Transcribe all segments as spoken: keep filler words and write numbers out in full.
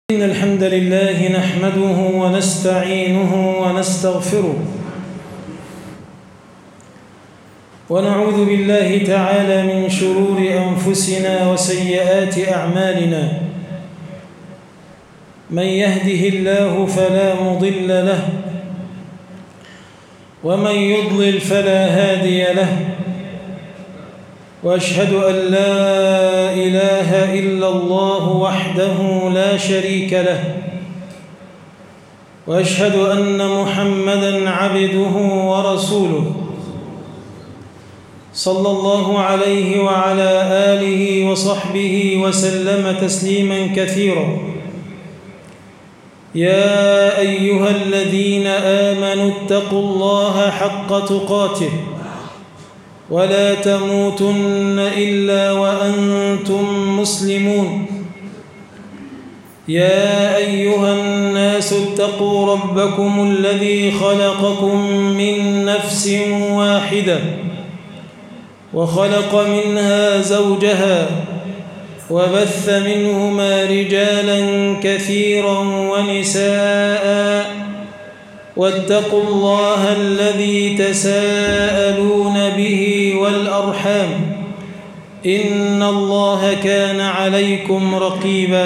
إن الحمد لله نحمده ونستعينه ونستغفره ونعوذ بالله تعالى من شرور أنفسنا وسيئات أعمالنا. من يهده الله فلا مضل له ومن يضلل فلا هادي له، وأشهد أن لا إله إلا الله وحده لا شريك له، وأشهد أن محمدًا عبده ورسوله صلى الله عليه وعلى آله وصحبه وسلم تسليمًا كثيرا. يا أيها الذين آمنوا اتقوا الله حق تقاته ولا تموتن إلا وأنتم مسلمون. يا أيها الناس اتقوا ربكم الذي خلقكم من نفس واحدة وخلق منها زوجها وبث منهما رجالا كثيرا ونساء، واتقوا الله الذي تساءلون به والأرحام إن الله كان عليكم رقيبا.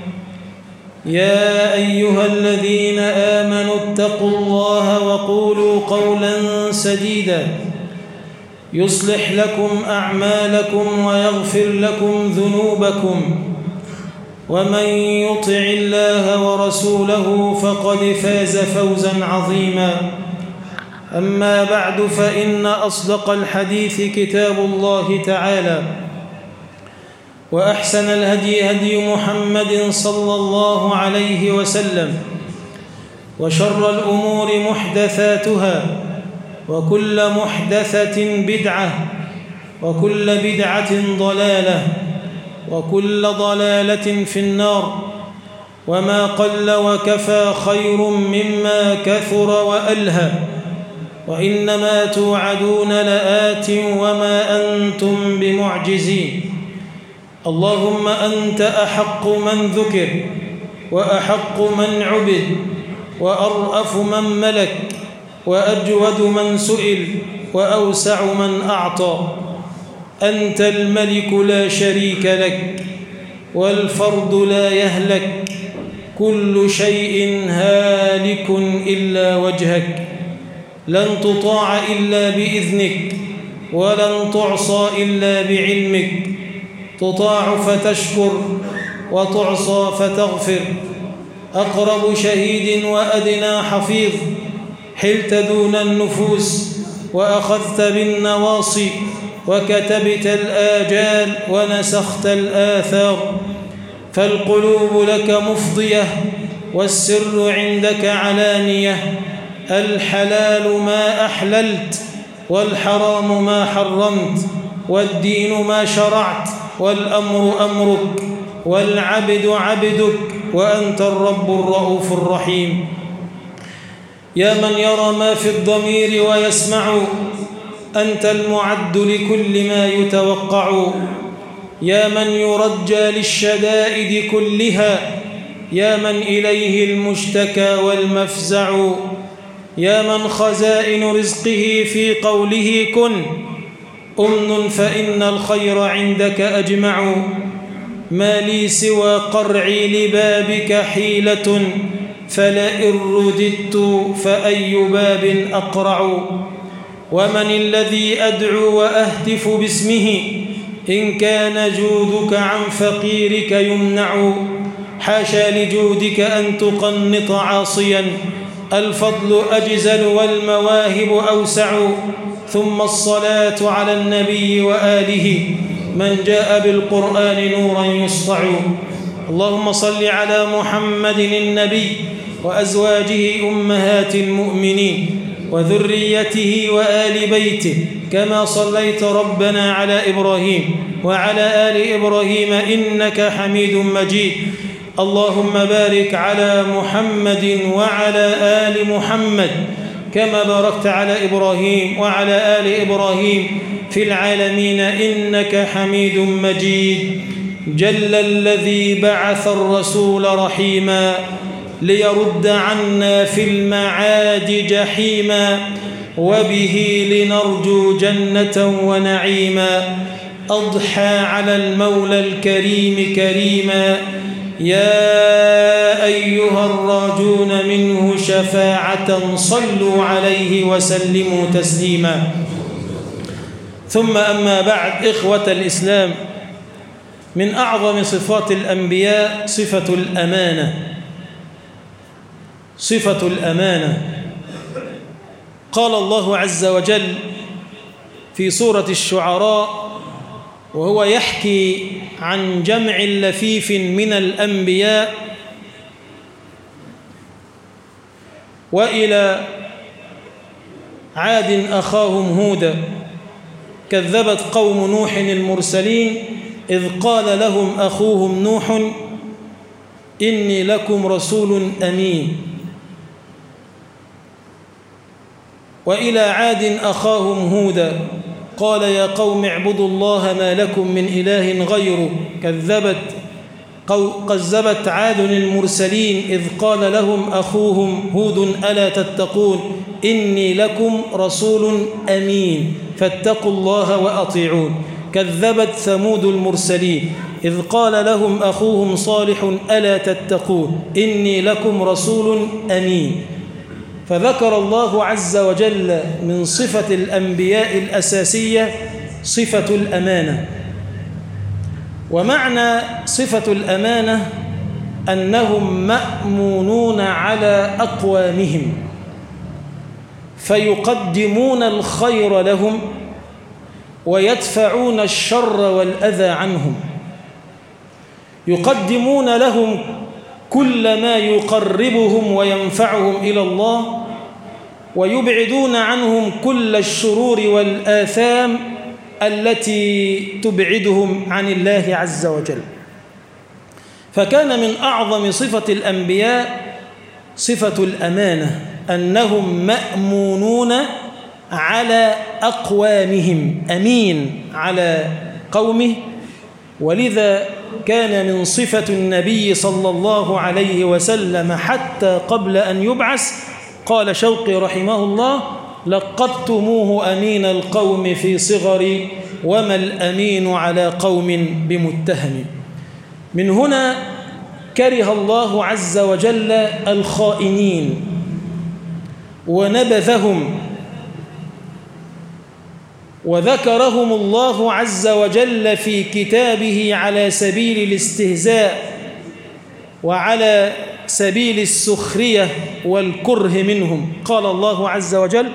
يا أيها الذين آمنوا اتقوا الله وقولوا قولا سديدا يصلح لكم أعمالكم ويغفر لكم ذنوبكم، ومن يطع الله ورسوله فقد فاز فوزا عظيما. أما بعد، فإن أصدق الحديث كتاب الله تعالى، وأحسن الهدي هدي محمد صلى الله عليه وسلم، وشر الأمور محدثاتها، وكل محدثة بدعة، وكل بدعة ضلالة، وكل ضلالة في النار. وما قل وكفى خير مما كثر وألهى، وإنما توعدون لآت وما أنتم بمعجزين. اللهم أنت أحق من ذكر، وأحق من عبد، وأرأف من ملك، وأجود من سئل، وأوسع من أعطى. أنت الملك لا شريك لك، والفرد لا يهلك، كل شيء هالك إلا وجهك، لن تطاع إلا بإذنك، ولن تعصى إلا بعلمك، تطاع فتشكر، وتعصى فتغفر. أقرب شهيد وأدنى حفيظ، حلت دون النفوس وأخذت بالنواصي، وكتبت الآجال ونسخت الآثار. فالقلوب لك مفضية، والسر عندك علانية. الحلال ما أحللت، والحرام ما حرمت، والدين ما شرعت، والأمر أمرك، والعبد عبدك، وأنت الرب الرؤوف الرحيم. يا من يرى ما في الضمير ويسمع، أنت المعد لكل ما يتوقع. يا من يرجى للشدائد كلها، يا من إليه المشتكى والمفزع. يا من خزائن رزقه في قوله كن، أمن فإن الخير عندك أجمع. ما لي سوى قرعي لبابك حيلة، فلئن رددت فأي باب أقرع. ومن الذي أدعو وأهتف باسمه، إن كان جودك عن فقيرك يمنع. حاشا لجودك أن تقنط عاصيا، الفضل أجزل والمواهب أوسع. ثم الصلاة على النبي وآله، من جاء بالقرآن نورا يسطع. اللهم صل على محمد النبي وأزواجه أمهات المؤمنين، وذريته وآل بيته، كما صليت ربنا على إبراهيم وعلى آل إبراهيم إنك حميد مجيد. اللهم بارك على محمد وعلى آل محمد، كما باركت على إبراهيم وعلى آل إبراهيم في العالمين إنك حميد مجيد. جل الذي بعث الرسول رحيما ليرد عنا في المعاد جحيما وبه لنرجو جنة ونعيما أضحى على المولى الكريم كريما يا أيها الراجون منه شفاعة صلوا عليه وسلموا تسليما. ثم أما بعد، إخوة الإسلام، من أعظم صفات الأنبياء صفة الأمانة. صفة الأمانة قال الله عز وجل في سورة الشعراء وهو يحكي عن جمع لفيف من الأنبياء: وإلى عاد أخاهم هودا كذبت قوم نوح المرسلين إذ قال لهم أخوهم نوح إني لكم رسول أمين. وإلى عاد أخاهم هودا قال يا قوم اعبدوا الله ما لكم من إله غيره كذبت كذبت عاد المرسلين إذ قال لهم أخوهم هود ألا تتقون إني لكم رسول أمين فاتقوا الله وأطيعون. كذبت ثمود المرسلين إذ قال لهم أخوهم صالح ألا تتقون إني لكم رسول أمين. فذكر الله عز وجل من صفة الأنبياء الأساسية صفة الأمانة. ومعنى صفة الأمانة أنهم مأمونون على أقوامهم فيقدمون الخير لهم ويدفعون الشر والأذى عنهم، يقدمون لهم كل ما يقربهم وينفعهم إلى الله، ويبعدون عنهم كل الشرور والآثام التي تبعدهم عن الله عز وجل. فكان من أعظم صفة الأنبياء صفة الأمانة، أنهم مأمونون على أقوامهم، أمين على قومه. ولذا كان من صفة النبي صلى الله عليه وسلم حتى قبل أن يبعث، قال شوقي رحمه الله: لقبتموه أمين القوم في صغري وما الأمين على قوم بمتهم. من هنا كره الله عز وجل الخائنين ونبذهم، وذكرهم الله عز وجل في كتابه على سبيل الاستهزاء وعلى سبيل السخرية والكره منهم. قال الله عز وجل: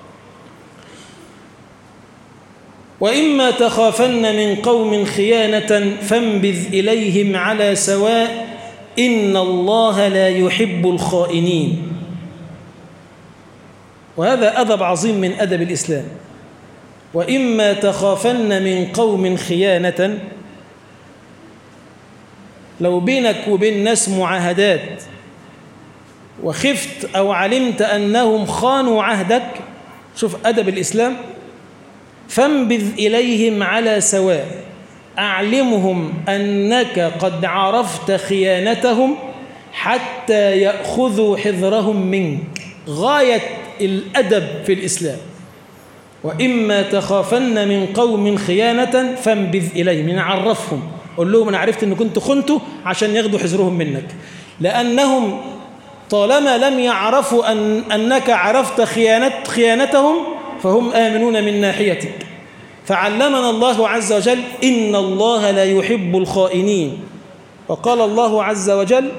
وإما تخافن من قوم خيانة فانبذ إليهم على سواء إن الله لا يحب الخائنين. وهذا أدب عظيم من أدب الإسلام. وإما تخافن من قوم خيانة، لو بينك وبين ناس معاهدات وخفت أو علمت أنهم خانوا عهدك، شوف أدب الإسلام، فانبذ إليهم على سواء، أعلمهم أنك قد عرفت خيانتهم حتى يأخذوا حذرهم منك. غاية الأدب في الإسلام. وإما تخافن من قوم خيانة فانبذ إليهم، يعني عرفهم، قول لهم أنا عرفت أن كنت خنته عشان ياخدوا حذرهم منك، لأنهم طالما لم يعرفوا أن أنك عرفت خيانت خيانتهم فهم آمنون من ناحيتك. فعلمنا الله عز وجل إن الله لا يحب الخائنين. وقال الله عز وجل: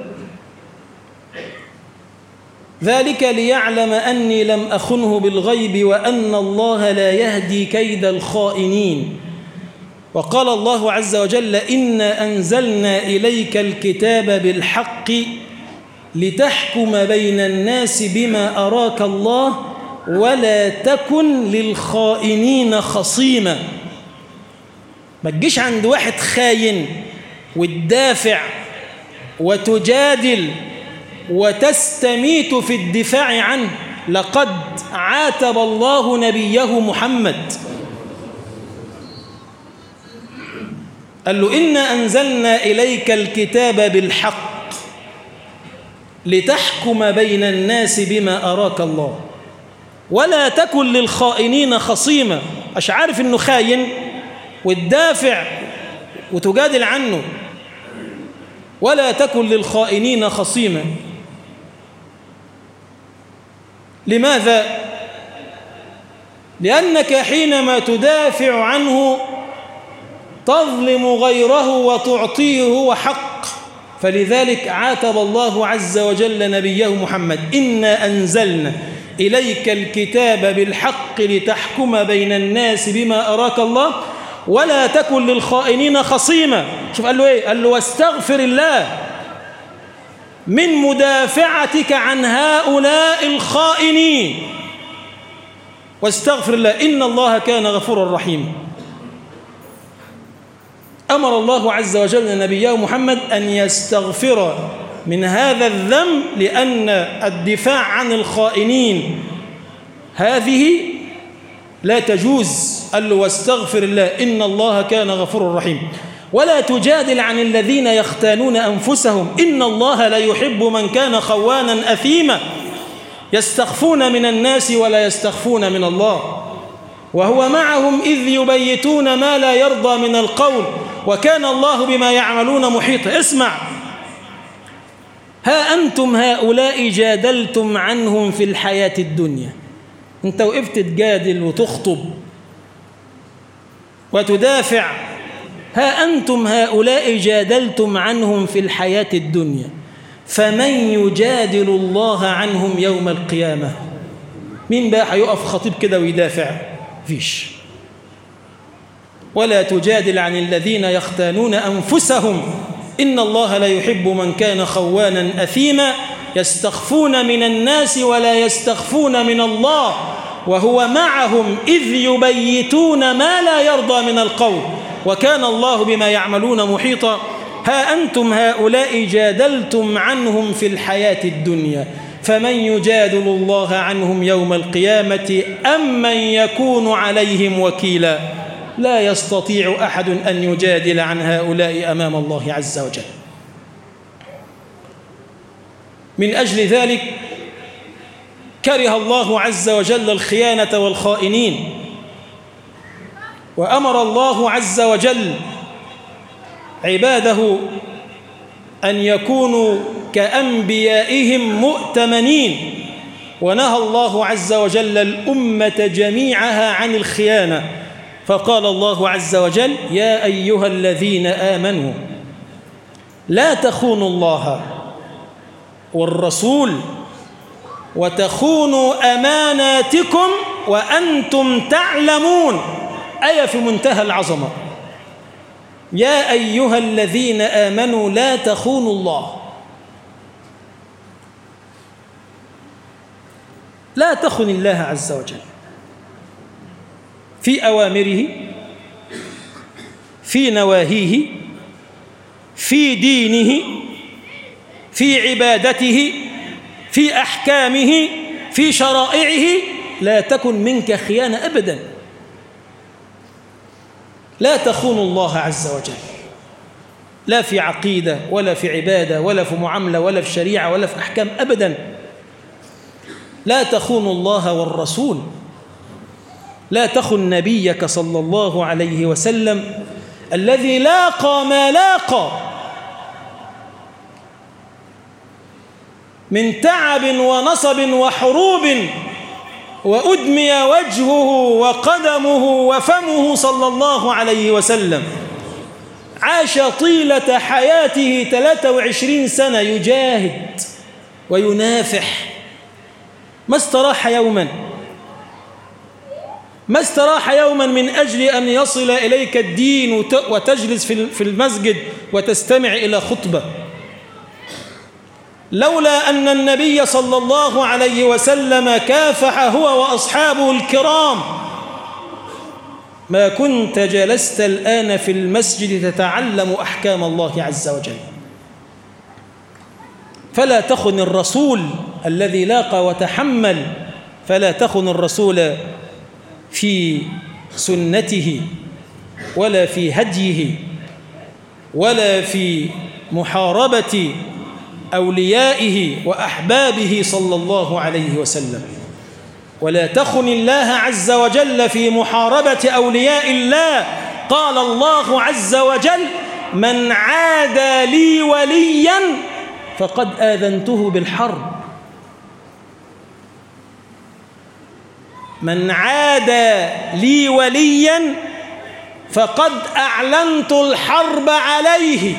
ذلك ليعلم أني لم أخنه بالغيب وأن الله لا يهدي كيد الخائنين. وقال الله عز وجل: إنا أنزلنا إليك الكتاب بالحق لتحكم بين الناس بما أراك الله ولا تكن للخائنين خصيما. ما تجيش عند واحد خاين وتدافع وتجادل وتستميت في الدفاع عنه. لقد عاتب الله نبيه محمد قال له إنا أنزلنا إليك الكتاب بالحق لتحكم بين الناس بما أراك الله ولا تكن للخائنين خصيما. مش عارف إنه خاين وتدافع وتجادل عنه. ولا تكن للخائنين خصيما. لماذا؟ لأنك حينما تدافع عنه تظلم غيره وتعطيه هو حق. فلذلك عاتب الله عز وجل نبيه محمد: إنا أنزلنا إليك الكتاب بالحق لتحكم بين الناس بما أراك الله ولا تكن للخائنين خصيما. شوف قال له إيه؟ قال له: واستغفر الله من مدافعتك عن هؤلاء الخائنين، واستغفر الله إن الله كان غفورا رحيما. أمر الله عز وجل نبيه محمد أن يستغفر من هذا الذنب، لأن الدفاع عن الخائنين هذه لا تجوز. قال له: واستغفر الله إن الله كان غفورا رحيما. ولا تجادل عن الذين يختانون أنفسهم إن الله لا يحب من كان خوانا أثيما يستخفون من الناس ولا يستخفون من الله وهو معهم إذ يبيتون ما لا يرضى من القول وكان الله بما يعملون محيطا. اسمع: ها أنتم هؤلاء جادلتم عنهم في الحياة الدنيا. أنت وقفت تجادل وتخطب وتدافع. ها أنتم هؤلاء جادلتم عنهم في الحياة الدنيا فمن يجادل الله عنهم يوم القيامة؟ مين بقى هيقف خطيب كده ويدافع؟ فيش. ولا تجادل عن الذين يختانون أنفسهم إن الله لا يحب من كان خوانا أثيما يستخفون من الناس ولا يستخفون من الله وهو معهم إذ يبيتون ما لا يرضى من القول وكان الله بما يعملون محيطا. ها أنتم هؤلاء جادلتم عنهم في الحياة الدنيا فمن يجادل الله عنهم يوم القيامة أم من يكون عليهم وكيلا؟ لا يستطيع أحد أن يجادل عن هؤلاء أمام الله عز وجل. من أجل ذلك كره الله عز وجل الخيانة والخائنين، وأمر الله عز وجل عباده أن يكونوا كأنبيائهم مؤتمنين، ونهى الله عز وجل الأمة جميعها عن الخيانة، فقال الله عز وجل: يا أيها الذين آمنوا لا تخونوا الله والرسول وتخونوا أماناتكم وأنتم تعلمون. آية في منتهى العظمة. يا أيها الذين آمنوا لا تخونوا الله. لا تخن الله عز وجل في أوامره، في نواهيه، في دينه، في عبادته، في أحكامه، في شرائعه. لا تكن منك خيانة أبدا. لا تخون الله عز وجل، لا في عقيدة ولا في عبادة ولا في معاملة ولا في شريعة ولا في أحكام أبدا. لا تخون الله والرسول. لا تخن نبيك صلى الله عليه وسلم الذي لاقى ما لاقى من تعب ونصب وحروب، وأدمي وجهه وقدمه وفمه صلى الله عليه وسلم. عاش طيلة حياته ثلاثة وعشرين سنة يجاهد وينافح، ما استراح يوما، ما استراح يوما من أجل أن يصل إليك الدين وتجلس في المسجد وتستمع إلى خطبة. لولا أن النبي صلى الله عليه وسلم كافح هو وأصحابه الكرام ما كنت جلست الآن في المسجد تتعلم أحكام الله عز وجل. فلا تخن الرسول الذي لاقى وتحمل، فلا تخن الرسول في سنته ولا في هديه ولا في محاربة أوليائه وأحبابه صلى الله عليه وسلم. ولا تخن الله عز وجل في محاربة أولياء الله. قال الله عز وجل: من عادى لي وليا فقد آذنته بالحرب. من عادى لي وليا فقد أعلنت الحرب عليه.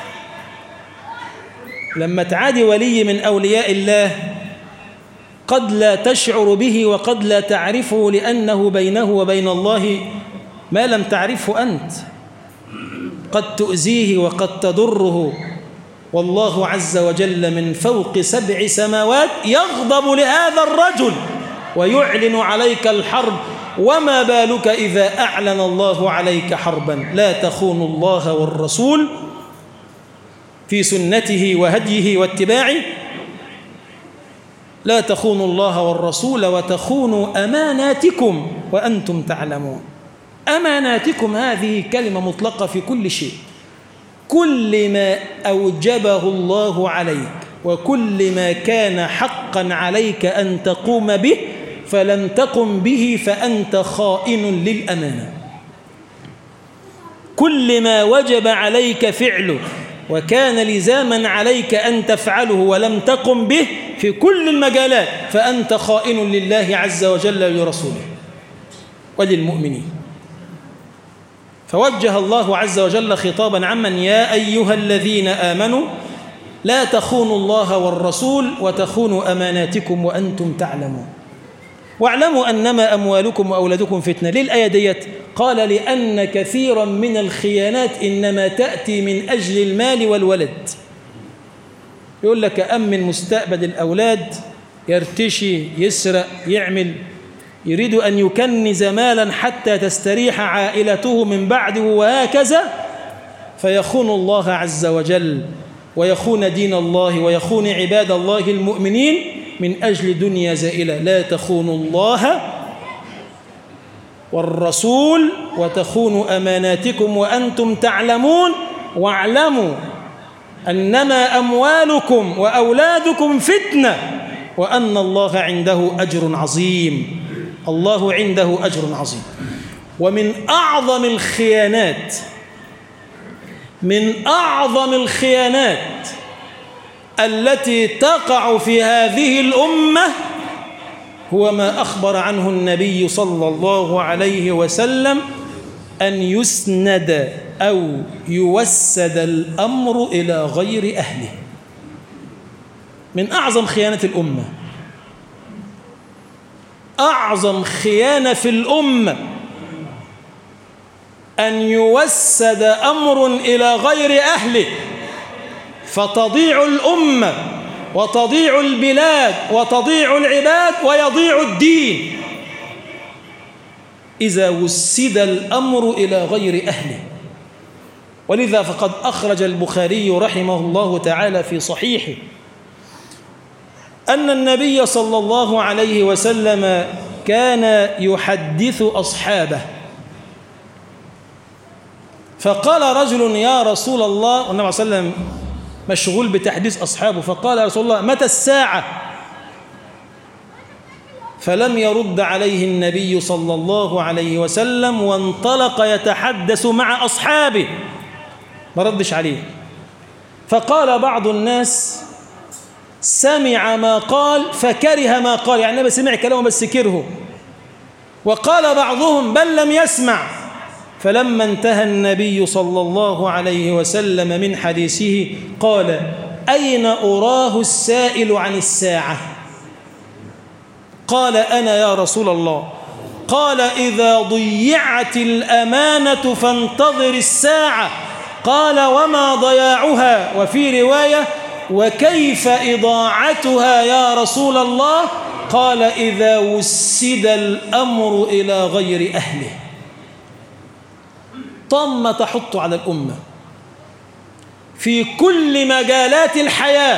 لما تعادي ولي من أولياء الله قد لا تشعر به وقد لا تعرفه، لأنه بينه وبين الله ما لم تعرفه أنت. قد تؤذيه وقد تضره، والله عز وجل من فوق سبع سماوات يغضب لهذا الرجل ويعلن عليك الحرب، وما بالك إذا أعلن الله عليك حربا. لا تخونوا الله والرسول في سنته وهديه واتباعه. لا تخونوا الله والرسول وتخونوا أماناتكم وأنتم تعلمون. أماناتكم هذه كلمة مطلقة في كل شيء. كل ما أوجبه الله عليك وكل ما كان حقا عليك أن تقوم به فلم تقم به فأنت خائن للأمانة. كل ما وجب عليك فعله وكان لزاما عليك أن تفعله ولم تقم به في كل المجالات فأنت خائن لله عز وجل ولرسوله وللمؤمنين. فوجه الله عز وجل خطابا عمن: يا أيها الذين آمنوا لا تخونوا الله والرسول وتخونوا أماناتكم وأنتم تعلمون. واعلموا أنما أموالكم وأولادكم فتنة. للآية ديت قال: لأن كثيرا من الخيانات إنما تأتي من أجل المال والولد. يقول لك أمن مستقبل الأولاد، يرتشي، يسرق، يعمل، يريد أن يكنز مالا حتى تستريح عائلته من بعده، وهكذا فيخون الله عز وجل ويخون دين الله ويخون عباد الله المؤمنين من أجل دنيا زائلة. لا تخونوا الله والرسول وتخونوا أماناتكم وأنتم تعلمون. واعلموا أنما أموالكم وأولادكم فتنة وأن الله عنده أجر عظيم. الله عنده أجر عظيم. ومن أعظم الخيانات من أعظم الخيانات التي تقع في هذه الأمة هو ما أخبر عنه النبي صلى الله عليه وسلم: أن يسند أو يوسد الأمر إلى غير أهله. من أعظم خيانة الأمة، أعظم خيانة في الأمة أن يوسد أمر إلى غير أهله فتضيع الأمة وتضيع البلاد وتضيع العباد ويضيع الدين إذا وسد الأمر إلى غير أهله. ولذا فقد أخرج البخاري رحمه الله تعالى في صحيحه أن النبي صلى الله عليه وسلم كان يحدث أصحابه، فقال رجل: يا رسول الله، والنبي صلى الله عليه وسلم مشغول بتحديث أصحابه، فقال: يا رسول الله متى الساعة؟ فلم يرد عليه النبي صلى الله عليه وسلم وانطلق يتحدث مع أصحابه، ما ردش عليه. فقال بعض الناس: سمع ما قال فكره ما قال، يعني النبي سمع كلامه بس كرهه. وقال بعضهم: بل لم يسمع. فلما انتهى النبي صلى الله عليه وسلم من حديثه قال: أين أراه السائل عن الساعة؟ قال: أنا يا رسول الله. قال: إذا ضيعت الأمانة فانتظر الساعة. قال: وما ضياعها؟ وفي رواية: وكيف إضاعتها يا رسول الله؟ قال: إذا وسد الأمر إلى غير أهله. طامة تحط على الأمة في كل مجالات الحياة،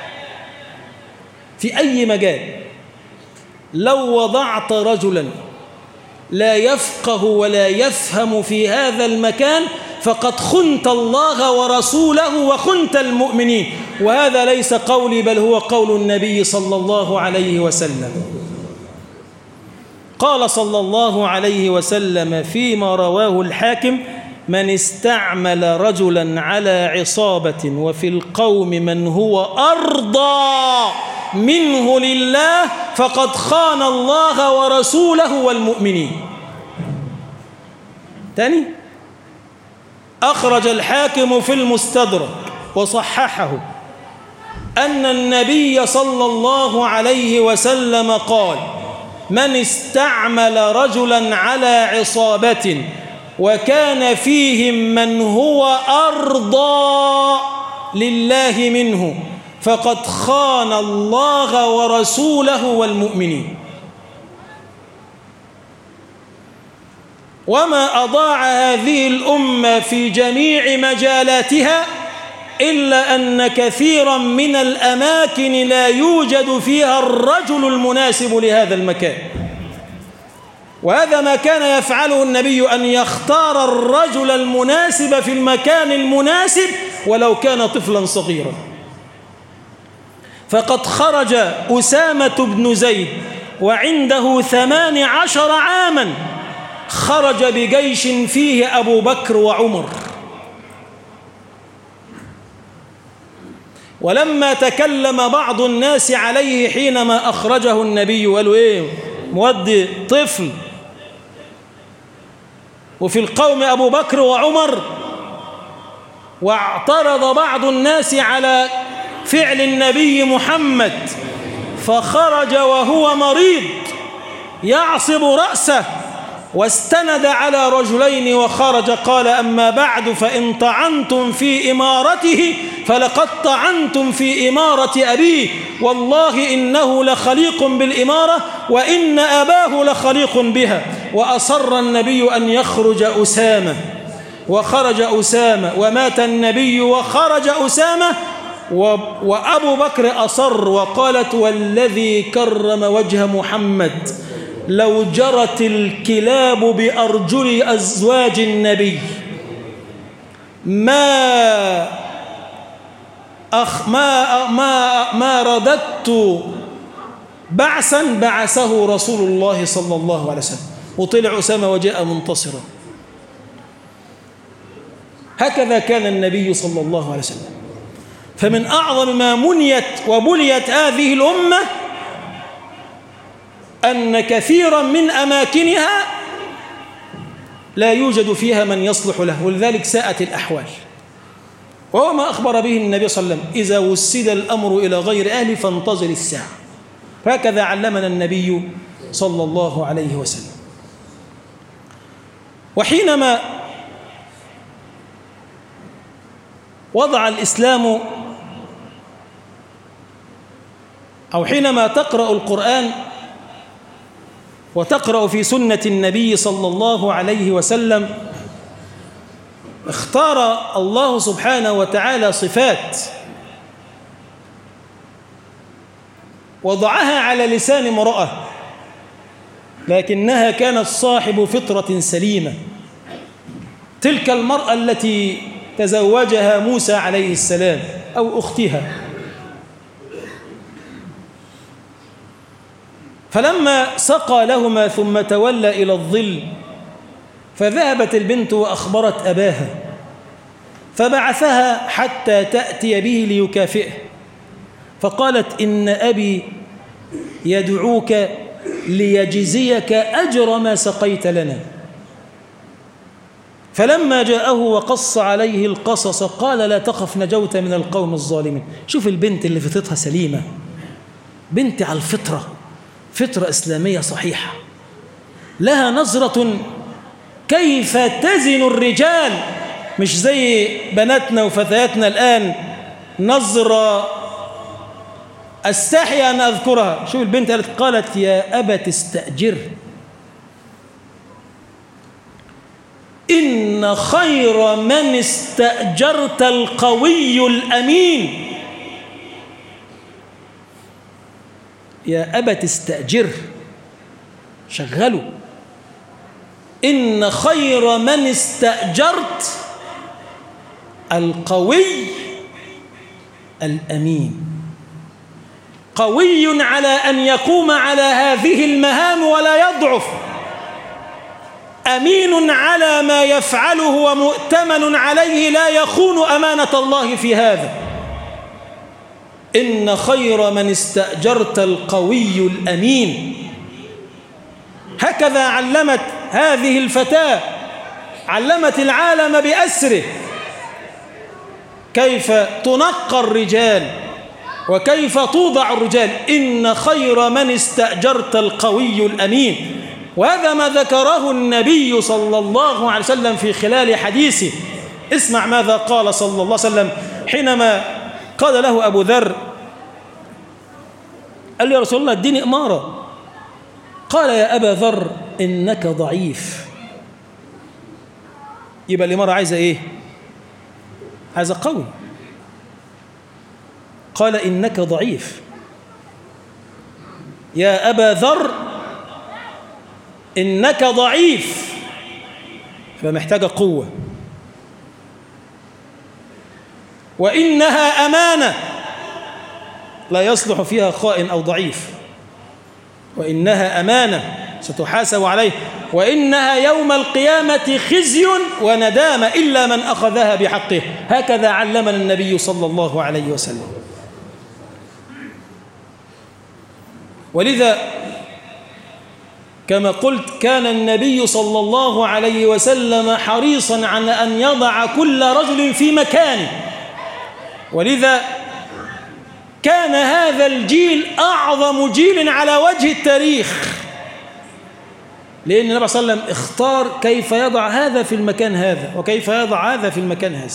في أي مجال. لو وضعت رجلا لا يفقه ولا يفهم في هذا المكان فقد خنت الله ورسوله وخنت المؤمنين. وهذا ليس قولي بل هو قول النبي صلى الله عليه وسلم. قال صلى الله عليه وسلم فيما رواه الحاكم: من استعمل رجلا على عصابة وفي القوم من هو أرضى منه لله فقد خان الله ورسوله والمؤمنين. تاني: أخرج الحاكم في المستدرك وصححه أن النبي صلى الله عليه وسلم قال: من استعمل رجلا على عصابة وكان فيهم من هو أرضى لله منه فقد خان الله ورسوله والمؤمنين. وما أضاع هذه الأمة في جميع مجالاتها إلا أن كثيرا من الأماكن لا يوجد فيها الرجل المناسب لهذا المكان. وهذا ما كان يفعله النبي، أن يختار الرجل المناسب في المكان المناسب ولو كان طفلا صغيرا. فقد خرج أسامة بن زيد وعنده ثمان عشر عاما، خرج بجيش فيه أبو بكر وعمر. ولما تكلم بعض الناس عليه حينما أخرجه النبي قالوا: إيه مودي طفل وفي القوم أبو بكر وعمر؟ واعترض بعض الناس على فعل النبي محمد، فخرج وهو مريض يعصب رأسه واستند على رجلين وخرج قال: أما بعد فإن طعنتم في إمارته فلقد طعنتم في إمارة أبيه، والله إنه لخليق بالإمارة وإن أباه لخليق بها. وأصر النبي أن يخرج أسامة، وخرج أسامة ومات النبي وخرج أسامة، وأبو بكر أصر وقالت: والذي كرم وجه محمد لو جرت الكلاب بأرجل أزواج النبي ما أخ ما ما ما رددت بعثا بعثه رسول الله صلى الله عليه وسلم. وطلع أسامة وجاء منتصرا. هكذا كان النبي صلى الله عليه وسلم. فمن أعظم ما منيت وبليت هذه الأمة أن كثيرا من أماكنها لا يوجد فيها من يصلح له، ولذلك ساءت الأحوال. وهو ما أخبر به النبي صلى الله عليه وسلم: إذا وسد الأمر إلى غير أهله فانتظر الساعة. هكذا علمنا النبي صلى الله عليه وسلم. وحينما وضع الإسلام أو حينما تقرأ القرآن وتقرأ في سنة النبي صلى الله عليه وسلم، اختار الله سبحانه وتعالى صفات وضعها على لسان امرأة، لكنها كانت صاحب فطرة سليمة. تلك المرأة التي تزوجها موسى عليه السلام أو أختها. فلما سقى لهما ثم تولى إلى الظل فذهبت البنت وأخبرت أباها، فبعثها حتى تأتي به ليكافئه، فقالت: إن أبي يدعوك ليجزيك أجر ما سقيت لنا. فلما جاءه وقص عليه القصص قال: لا تخف نجوت من القوم الظالمين. شوف البنت اللي فطرتها سليمة، بنت على الفطرة، فطرة إسلامية صحيحة، لها نظرة كيف تزن الرجال، مش زي بناتنا وفتياتنا الآن نظرة أستحي أن أذكرها. شوف البنت قالت, قالت: يا أبت استأجر إن خير من استأجرت القوي الأمين. يا أبت استأجر، شغلوا. إن خير من استأجرت القوي الأمين، قوي على أن يقوم على هذه المهام ولا يضعف، أمين على ما يفعله ومؤتمن عليه لا يخون أمانة الله في هذا. إن خير من استأجرت القوي الأمين. هكذا علمت هذه الفتاة، علمت العالم بأسره كيف تنقى الرجال وكيف توضع الرجال. إن خير من استأجرت القوي الأمين. وهذا ما ذكره النبي صلى الله عليه وسلم في خلال حديثه. اسمع ماذا قال صلى الله عليه وسلم حينما قال له أبو ذر، قال له يا رسول الله اديني إمارة. قال يا أبا ذر إنك ضعيف. يبقى الإمارة عايزة إيه؟ عايزة قوي. قال إنك ضعيف يا أبا ذر، إنك ضعيف، فمحتاجة قوة. وإنها أمانة لا يصلح فيها خائن أو ضعيف، وإنها أمانة ستحاسب عليه، وإنها يوم القيامة خزي وندامة إلا من أخذها بحقه. هكذا علمنا النبي صلى الله عليه وسلم. ولذا كما قلت كان النبي صلى الله عليه وسلم حريصا على أن يضع كل رجل في مكانه. ولذا كان هذا الجيل أعظم جيل على وجه التاريخ، لأن النبي صلى الله عليه وسلم اختار كيف يضع هذا في المكان هذا وكيف يضع هذا في المكان هذا.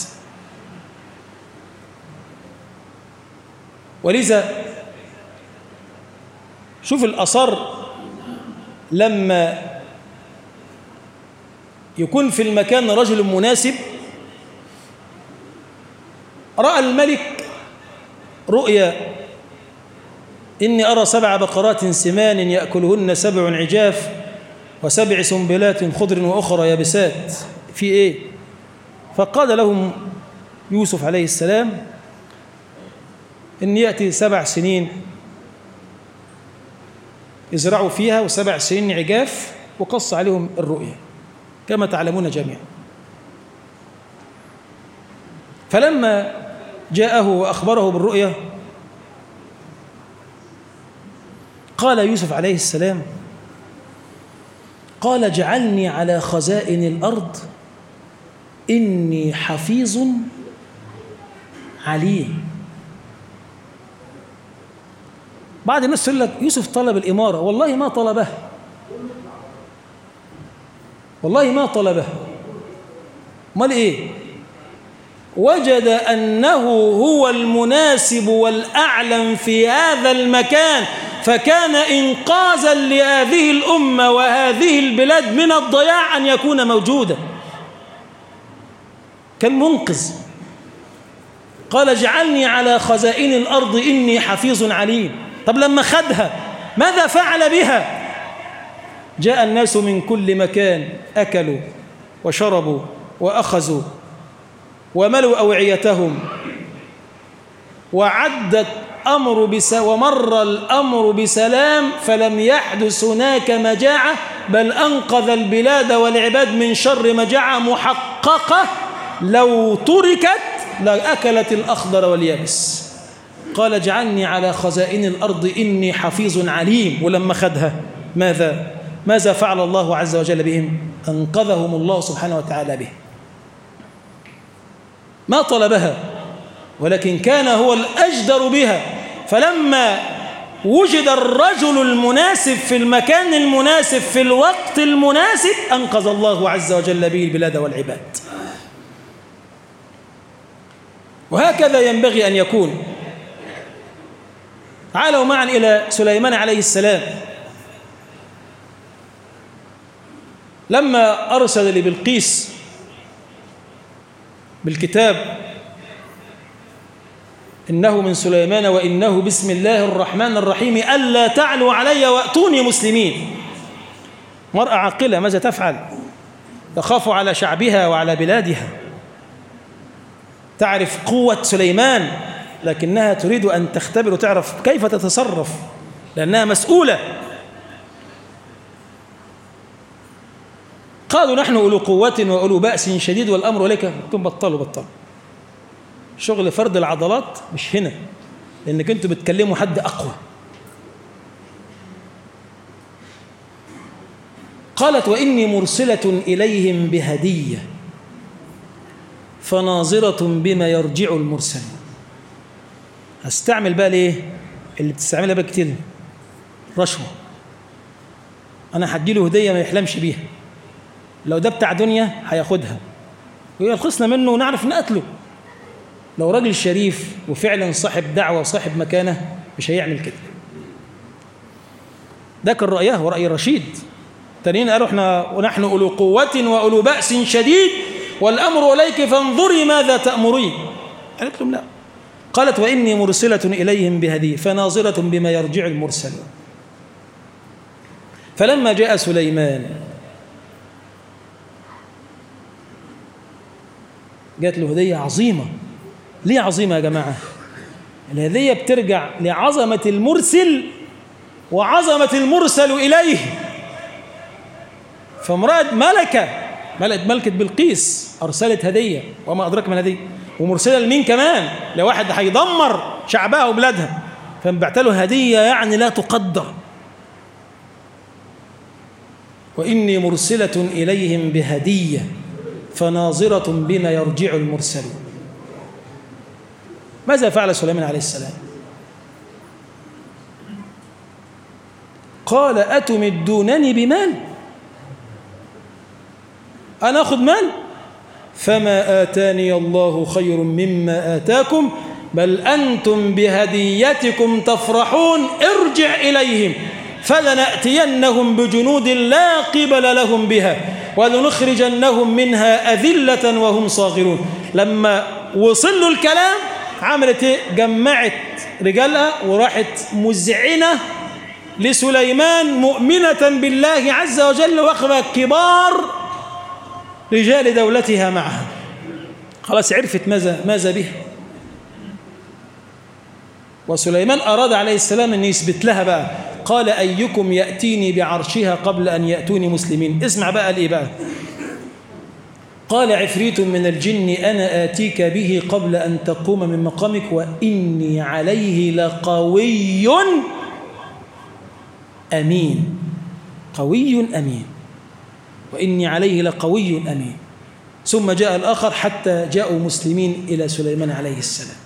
ولذا شوف الأصر لما يكون في المكان رجل مناسب. رأى الملك رؤيا إني أرى سبع بقرات سمان يأكلهن سبع عجاف وسبع سنبلات خضر وأخرى يابسات، في إيه؟ فقال لهم يوسف عليه السلام إن يأتي سبع سنين يزرعوا فيها وسبع سنين عجاف، وقص عليهم الرؤيا كما تعلمون جميعا. فلما جاءه وأخبره بالرؤيا قال يوسف عليه السلام قال اجعلني على خزائن الأرض إني حفيظ عليم. بعض الناس يقول لك يوسف طلب الإمارة، والله ما طلبها، والله ما طلبها. امال إيه؟ وجد أنه هو المناسب والأعلم في هذا المكان، فكان إنقاذا لهذه الأمة وهذه البلاد من الضياع أن يكون موجودا، كان منقذ. قال اجعلني على خزائن الأرض إني حفيظ عليم. طب لما خدها ماذا فعل بها؟ جاء الناس من كل مكان أكلوا وشربوا وأخذوا وملوا أوعيتهم، وعدت أمر بس ومر الأمر بسلام، فلم يحدث هناك مجاعة، بل أنقذ البلاد والعباد من شر مجاعة محققة لو تركت لأكلت الأخضر واليابس. قال اجعلني على خزائن الأرض إني حفيظ عليم. ولما خدها ماذا ماذا فعل الله عز وجل بهم؟ أنقذهم الله سبحانه وتعالى به. ما طلبها، ولكن كان هو الأجدر بها. فلما وجد الرجل المناسب في المكان المناسب في الوقت المناسب أنقذ الله عز وجل به البلاد والعباد. وهكذا ينبغي أن يكون. تعالوا معا إلى سليمان عليه السلام لما أرسل لبلقيس بالكتاب إنه من سليمان وإنه بسم الله الرحمن الرحيم ألا تعلوا علي وأتوني مسلمين. مرأة عاقلة ماذا تفعل؟ تخاف على شعبها وعلى بلادها. تعرف قوة سليمان، لكنها تريد أن تختبر وتعرف كيف تتصرف لأنها مسؤولة. قالوا نحن أولو قوة وأولو بأس شديد والأمر إليك. أنتم بطلوا بطلوا شغل فرد العضلات مش هنا، لأنك أنتم بتكلموا حد أقوى. قالت وإني مرسلة إليهم بهدية فناظرة بما يرجع المرسل. هستعمل بقى ليه اللي بتستعملها بقى كتير، رشوة. أنا هديله هدية ما يحلمش بيها، لو ده بتاع دنيا هياخدها ويرخصنا منه ونعرف نقتله. لو راجل شريف وفعلا صاحب دعوة وصاحب مكانة مش هيعمل كده. ده كان رأيه ورأي رشيد. تانيين قالوا احنا ونحن أولو قوة وأولو بأس شديد والأمر إليك فانظري ماذا تأمرين. قالت لهم لا. قالت وإني مرسلة إليهم بهدية فناظرة بما يرجع المرسل. فلما جاء سليمان جاءت له هدية عظيمة. ليه عظيمة يا جماعة؟ الهدية بترجع لعظمة المرسل وعظمة المرسل إليه. فامرأة ملكة ملكة ملكة بلقيس أرسلت هدية، وما أدرك من هدية، ومرسلة لمين كمان؟ لواحد هيدمر شعبها وبلادها، فانبعت له هدية يعني لا تقدر. وإني مرسلة إليهم بهدية فناظرة بما يرجع المرسلون. ماذا فعل سليمان عليه السلام؟ قال أتمدونني بمال؟ أنا أخذ مال؟ فما آتاني الله خير مما آتاكم بل أنتم بهديتكم تفرحون ارجع إليهم فلنأتينهم بجنود لا قبل لهم بها ولنخرجنهم منها أذلة وهم صاغرون. لما وصلوا الكلام عملت ايه؟ جمعت رجالها وراحت مزعنة لسليمان مؤمنة بالله عز وجل واخذ كبار رجال دولتها معها. خلاص عرفت ماذا ماذا بها. وسليمان أراد عليه السلام أن يثبت لها بقى. قال أيكم يأتيني بعرشها قبل أن يأتوني مسلمين. اسمع بقى الإيه بقى. قال عفريت من الجن أنا آتيك به قبل أن تقوم من مقامك وإني عليه لقوي أمين. قوي أمين. وإني عليه لقوي أمين. ثم جاء الآخر حتى جاءوا مسلمين إلى سليمان عليه السلام.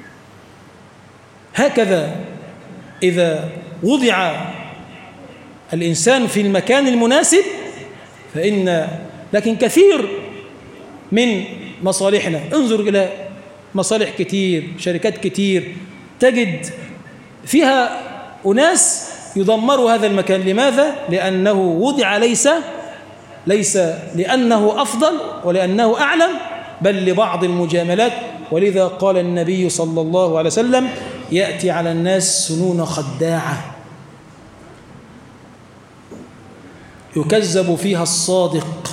هكذا إذا وضع الإنسان في المكان المناسب فإن لكن كثير من مصالحنا، انظر إلى مصالح كتير، شركات كتير تجد فيها أناس يدمروا هذا المكان. لماذا؟ لأنه وضع ليس ليس لأنه أفضل ولأنه أعلم، بل لبعض المجاملات. ولذا قال النبي صلى الله عليه وسلم يأتي على الناس سنون خداعة يكذب فيها الصادق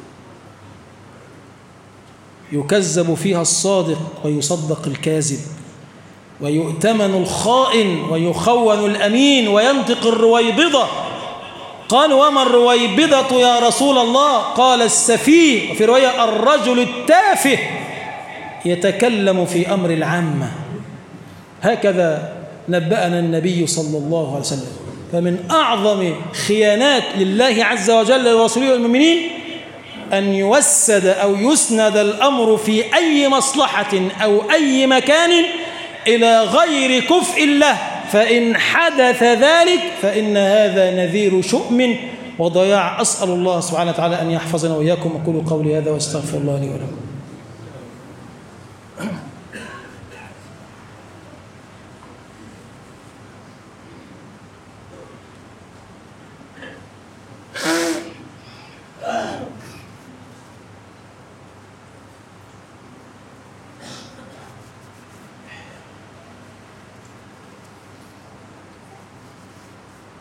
يكذب فيها الصادق ويصدق الكاذب، ويؤتمن الخائن ويخون الأمين، وينطق الرويبضة. قالوا وما الرويبضة يا رسول الله؟ قال السفيه، وفي رواية الرجل التافه يتكلم في أمر العامة. هكذا نبأنا النبي صلى الله عليه وسلم. فمن أعظم خيانات لله عز وجل ورسوله والمؤمنين أن يوسد أو يسند الأمر في أي مصلحة أو أي مكان إلى غير كفء الله، فإن حدث ذلك فإن هذا نذير شؤم وضياع. أسأل الله سبحانه وتعالى أن يحفظنا وإياكم. أقول قولي هذا واستغفر الله لي ولكم.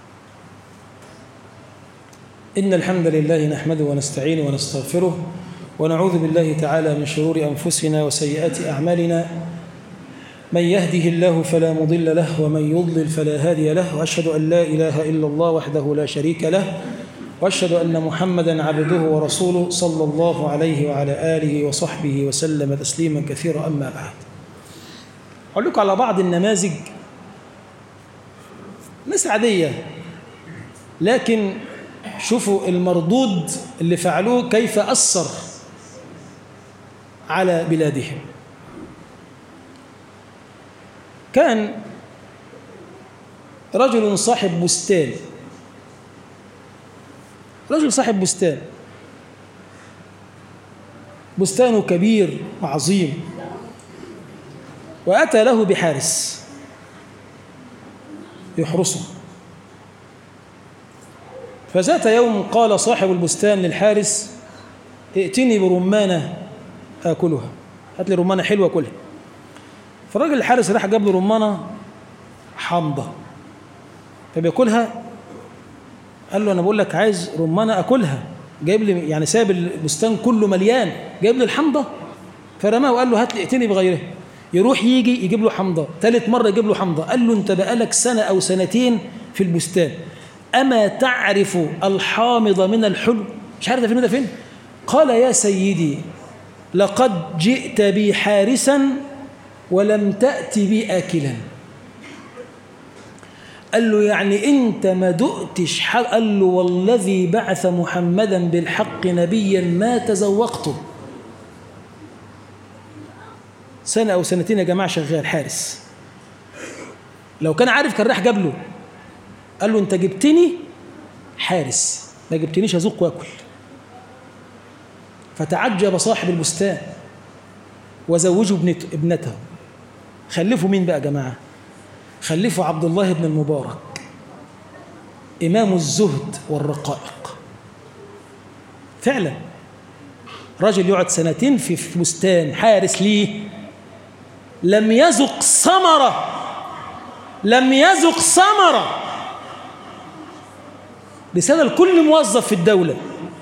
إن الحمد لله نحمده ونستعينه ونستغفره ونعوذ بالله تعالى من شرور أنفسنا وسيئات أعمالنا، من يهده الله فلا مضل له ومن يضلل فلا هادي له، وأشهد أن لا إله إلا الله وحده لا شريك له، وأشهد أن محمدا عبده ورسوله صلى الله عليه وعلى آله وصحبه وسلم تسليما كثيرا. أما بعد، أقول لكم على بعض النماذج، ناس عادية لكن شوفوا المردود اللي فعلوه كيف أثر على بلادهم. كان رجل صاحب بستان، رجل صاحب بستان، بستانه كبير وعظيم، وأتى له بحارس يحرسه. فذات يوم قال صاحب البستان للحارس: ائتني برمانة آكلها، هات لي رمانة حلوة كلها. فالراجل الحارس راح جاب له رمانة حامضة، فبياكلها. قال له: أنا بقول لك عايز رمانة أكلها، جايب لي يعني ساب البستان كله مليان، جايب لي الحامضة. فرماه وقال له: هات لي ائتني بغيرها. يروح يجي يجيب له حامضة، ثالث مرة يجيب له حامضة. قال له: أنت بقالك سنة أو سنتين في البستان، أما تعرف الحامض من الحلو؟ مش عارف ده فين ده فين؟ قال: يا سيدي، لقد جئت بي حارسا ولم تأت بي آكلا. قال له: يعني أنت ما دقتش حق؟ قال له: والذي بعث محمدا بالحق نبيا ما تذوقته. سنة أو سنتين يا جماعة شغال حارس، لو كان عارف كان راح جاب له. قال له: أنت جبتني حارس، ما جبتنيش أذوق وأكل. فتعجب صاحب البستان وزوجوا ابنته. خلفوا مين بقى يا جماعة؟ خلفوا عبد الله بن المبارك، إمام الزهد والرقائق. فعلا رجل يقعد سنتين في بستان حارس ليه، لم يذق ثمرة، لم يذق ثمرة، رسالة لكل موظف في الدولة.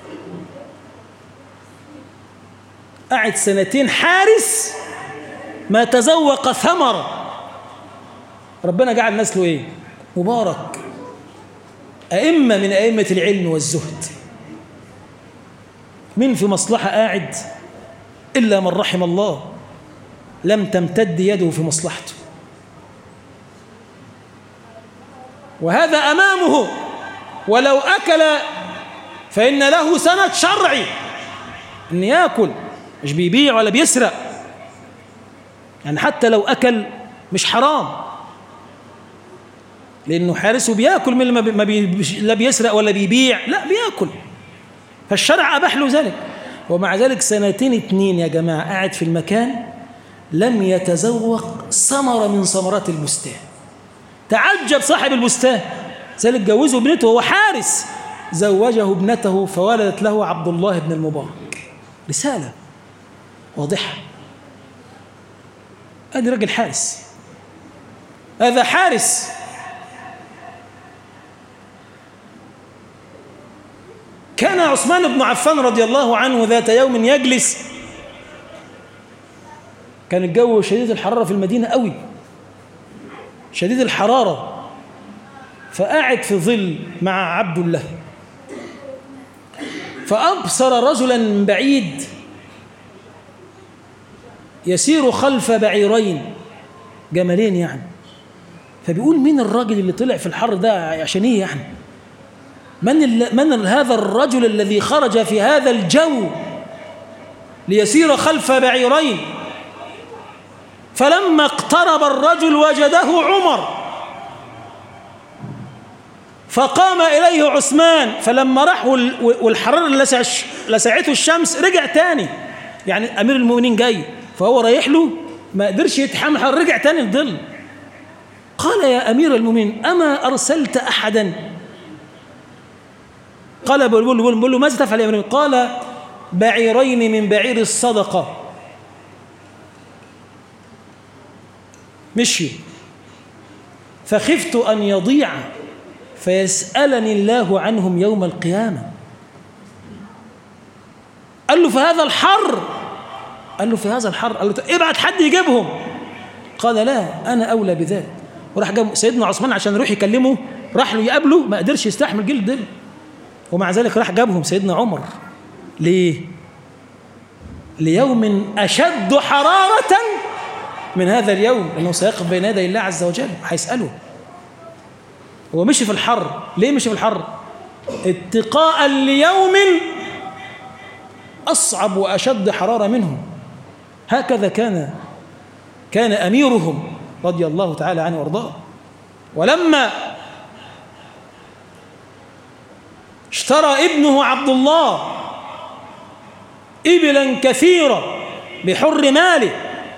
قعد سنتين حارس ما تذوق ثمرة. ربنا جعل نسله ايه؟ مبارك، أئمة من أئمة العلم والزهد. من في مصلحة قاعد إلا من رحم الله، لم تمتد يده في مصلحته، وهذا أمامه. ولو أكل فإن له سند شرعي إن يأكل، مش بيبيع ولا بيسرق. يعني حتى لو أكل مش حرام، لأنه حارس وبيأكل من ما بي لا بيسرق ولا بيبيع، لا بيأكل، فالشرع أباح له ذلك. ومع ذلك سنتين اتنين يا جماعة قاعد في المكان لم يتذوق ثمرة من ثمرات البستان. تعجب صاحب البستان، ذلك جوزه ابنته، وهو حارس زوجه ابنته فولدت له عبد الله بن المبارك. رسالة واضحة. هذا راجل حارس، هذا حارس. كان عثمان بن عفان رضي الله عنه ذات يوم يجلس، كان الجو شديد الحرارة في المدينة قوي، شديد الحرارة، فقاعد في ظل مع عبد الله، فأبصر رجلا من بعيد يسير خلف بعيرين، جملين يعني. فبيقول: مين الراجل اللي طلع في الحر ده؟ عشان ايه يعني؟ من, من هذا الرجل الذي خرج في هذا الجو ليسير خلف بعيرين؟ فلما اقترب الرجل وجده عمر، فقام إليه عثمان، فلما راح والحرارة لسعته الشمس رجع تاني. يعني أمير المؤمنين جاي فهو رايح له، ما قدرش يتحمل، رجع تاني الظل. قال: يا أمير المؤمنين، أما أرسلت أحدا؟ قال: بقول له: ماذا تفعل يا أمير؟ قال: بعيرين من بعير الصدقة. مشي، فخفت أن يضيع فيسألني الله عنهم يوم القيامة. قال له في هذا الحر، قال له في هذا الحر، قال له ابعت حد يجيبهم. قال لا أنا أولى بذلك. وراح جاب سيدنا عثمان عشان يروح يكلمه، راح له يقابله ما قدرش يستحمل جلد ده، ومع ذلك راح جابهم سيدنا عمر. ليه؟ ليوم أشد حرارة من هذا اليوم، لأنه سيقف بين يدي الله عز وجل هيسأله. هو مشي في الحر. ليه مشي في الحر؟ اتقاء ليوم أصعب وأشد حرارة منه. هكذا كان كان أميرهم رضي الله تعالى عنه وارضاه. ولما اشترى ابنه عبد الله إبلا كثيرة بحر ماله،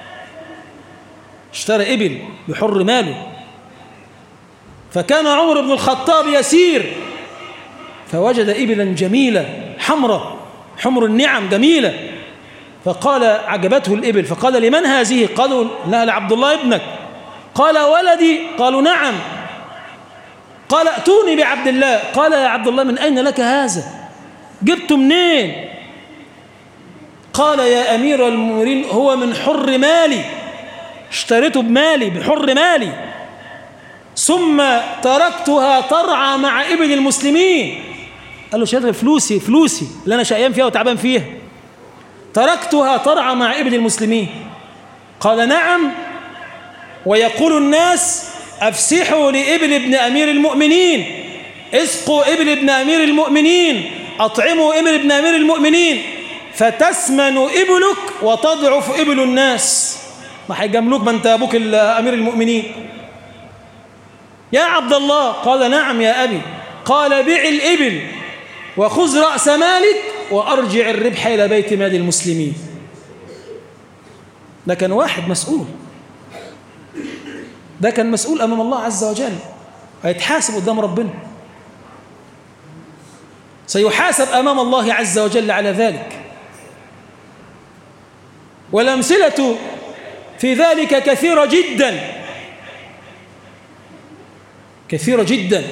اشترى إبل بحر ماله، فكان عمر بن الخطاب يسير فوجد إبلا جميلة حمراء، حمر النعم جميلة، فقال عجبته الإبل، فقال لمن هذه؟ قالوا لا لعبد الله ابنك. قال ولدي؟ قالوا نعم. قال ائتوني بعبد الله. قال يا عبد الله من أين لك هذا؟ جبته منين؟ قال يا أمير المؤمنين هو من حر مالي، اشتريته بمالي بحر مالي، ثم تركتها ترعى مع ابن المسلمين. قال له شايف فلوسي فلوسي اللي أنا شقيان فيها وتعبان فيها، تركتها ترعى مع ابن المسلمين. قال نعم، ويقول الناس أفسحوا لابن ابن أمير المؤمنين، اسقوا ابن ابن أمير المؤمنين، أطعموا ابن ابن أمير المؤمنين، فتسمن إبلك وتضعف إبل الناس. ما هيجاملوك ما أنت أبوك أمير المؤمنين. يا عبد الله. قال نعم يا أبي. قال بيع الإبل وخذ رأس مالك وأرجع الربح إلى بيت مال المسلمين. ده كان واحد مسؤول، ده كان مسؤول أمام الله عز وجل، هيتحاسب قدام ربنا، سيحاسب أمام الله عز وجل على ذلك. والأمثلة في ذلك كثيرة جدا كثيرة جدا.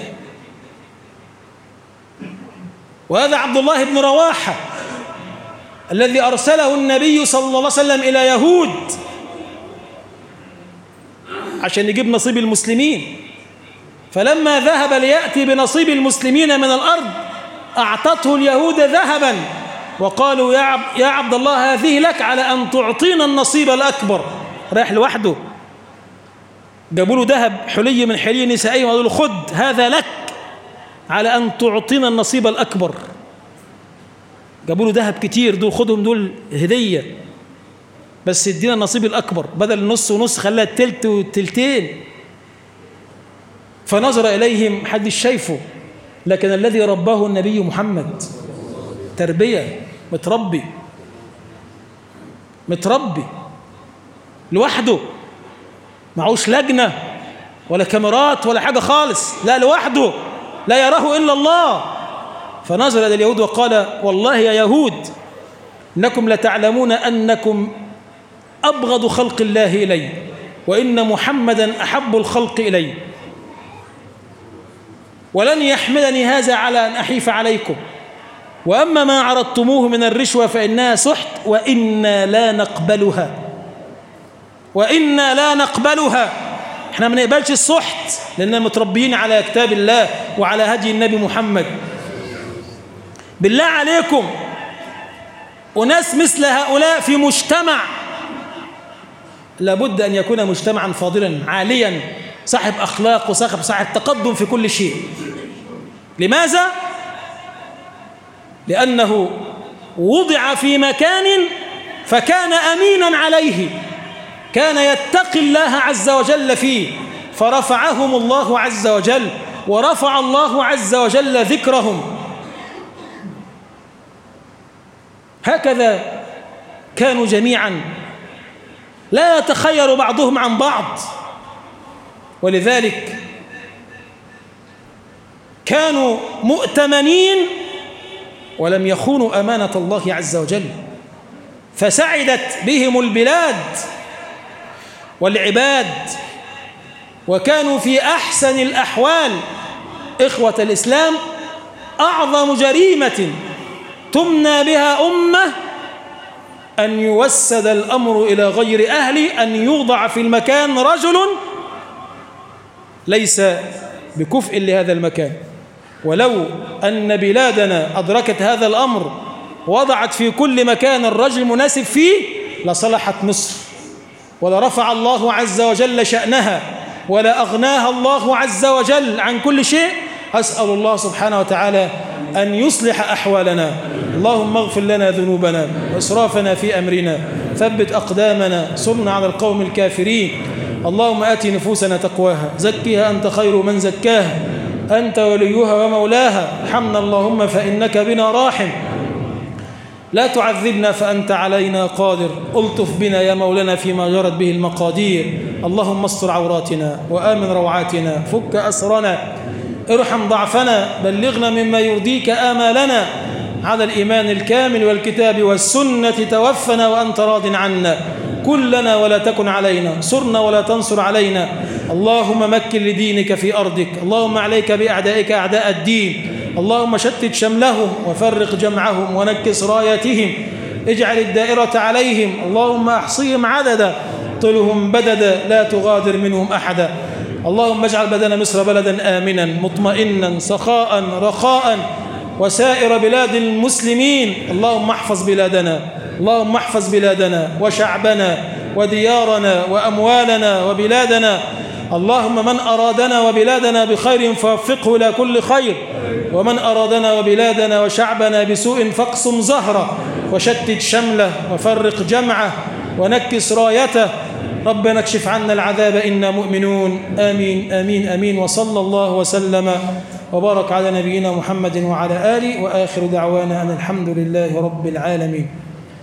وهذا عبد الله بن رواحة الذي أرسله النبي صلى الله عليه وسلم إلى يهود عشان يجيب نصيب المسلمين، فلما ذهب ليأتي بنصيب المسلمين من الأرض أعطته اليهود ذهبا وقالوا يا عبد, يا عبد الله هذه لك على أن تعطينا النصيب الأكبر. رايح لوحده، جابوا له ذهب حلي من حلي نسائي وقالوا له خذ هذا لك على أن تعطينا النصيب الأكبر. جابوا له ذهب كتير، دول خدهم دول هدية، بس ادينا النصيب الأكبر، بدل النص ونص خلاها التلت والتلتين. فنظر إليهم حد شايفه، لكن الذي رباه النبي محمد تربية، متربي متربي لوحده، معوش لجنة ولا كاميرات ولا حاجة خالص، لا لوحده لا يراه إلا الله. فنظر إلى اليهود وقال والله يا يهود إنكم لتعلمون أنكم أبغض خلق الله إلي، وإن محمدا أحب الخلق إلي، ولن يحملني هذا على أن أحيف عليكم، وأما ما عرضتموه من الرشوة فإنها سحت وإنا لا نقبلها، وإنا لا نقبلها. احنا ما نقبلش السحت لأننا متربيين على كتاب الله وعلى هدي النبي محمد. بالله عليكم وناس مثل هؤلاء في مجتمع لابد أن يكون مجتمعا فاضلا عاليا، صاحب أخلاق وصاحب صاحب تقدم في كل شيء. لماذا؟ لأنه وضع في مكان فكان أمينا عليه، كان يتقي الله عز وجل فيه، فرفعهم الله عز وجل، ورفع الله عز وجل ذكرهم. هكذا كانوا جميعا لا يتخير بعضهم عن بعض، ولذلك كانوا مؤتمنين ولم يخونوا أمانة الله عز وجل، فسعدت بهم البلاد والعباد، وكانوا في أحسن الأحوال. إخوة الإسلام، أعظم جريمة تمنى بها أمة أن يوسد الأمر إلى غير أهله، أن يوضع في المكان رجل ليس بكفء لهذا المكان. ولو أن بلادنا أدركت هذا الأمر وضعت في كل مكان الرجل مناسب فيه لصلحت مصر، ولرفع الله عز وجل شأنها، ولا أغناها الله عز وجل عن كل شيء. أسأل الله سبحانه وتعالى أن يصلح أحوالنا. اللهم اغفر لنا ذنوبنا وإسرافنا في أمرنا، ثبت أقدامنا، صرنا على القوم الكافرين. اللهم آت نفوسنا تقواها، زكها أنت خير من زكاها، أنت وليها ومولاها. ارحمنا اللهم فإنك بنا راحم، لا تعذبنا فأنت علينا قادر. ألطف بنا يا مولانا فيما جرت به المقادير. اللهم استر عوراتنا وآمن روعاتنا، فك أسرنا، ارحم ضعفنا، بلغنا مما يرضيك آمالنا، على الإيمان الكامل والكتاب والسنة توفنا وأنت راض عنا. كلنا ولا تكن علينا، صرنا ولا تنصر علينا. اللهم مكن لدينك في أرضك، اللهم عليك بأعدائك أعداء الدين، اللهم شتت شملهم وفرق جمعهم ونكس رايتهم، اجعل الدائرة عليهم، اللهم أحصيهم عددا، طلهم بددا، لا تغادر منهم أحدا. اللهم اجعل بلدنا مصر بلدا آمنا مطمئنا سخاء رخاء، وسائر بلاد المسلمين. اللهم احفظ بلادنا، اللهم احفظ بلادنا وشعبنا وديارنا وأموالنا وبلادنا. اللهم من أرادنا وبلادنا بخير فوفقه إلى كل خير، ومن أرادنا وبلادنا وشعبنا بسوء فاقسم زهره، وشتت شمله، وفرق جمعه، ونكس رايته. ربنا اكشف عنا العذاب إنا مؤمنون. آمين آمين آمين. وصلى الله وسلم وبارك على نبينا محمد وعلى آله، وآخر دعوانا أن الحمد لله رب العالمين.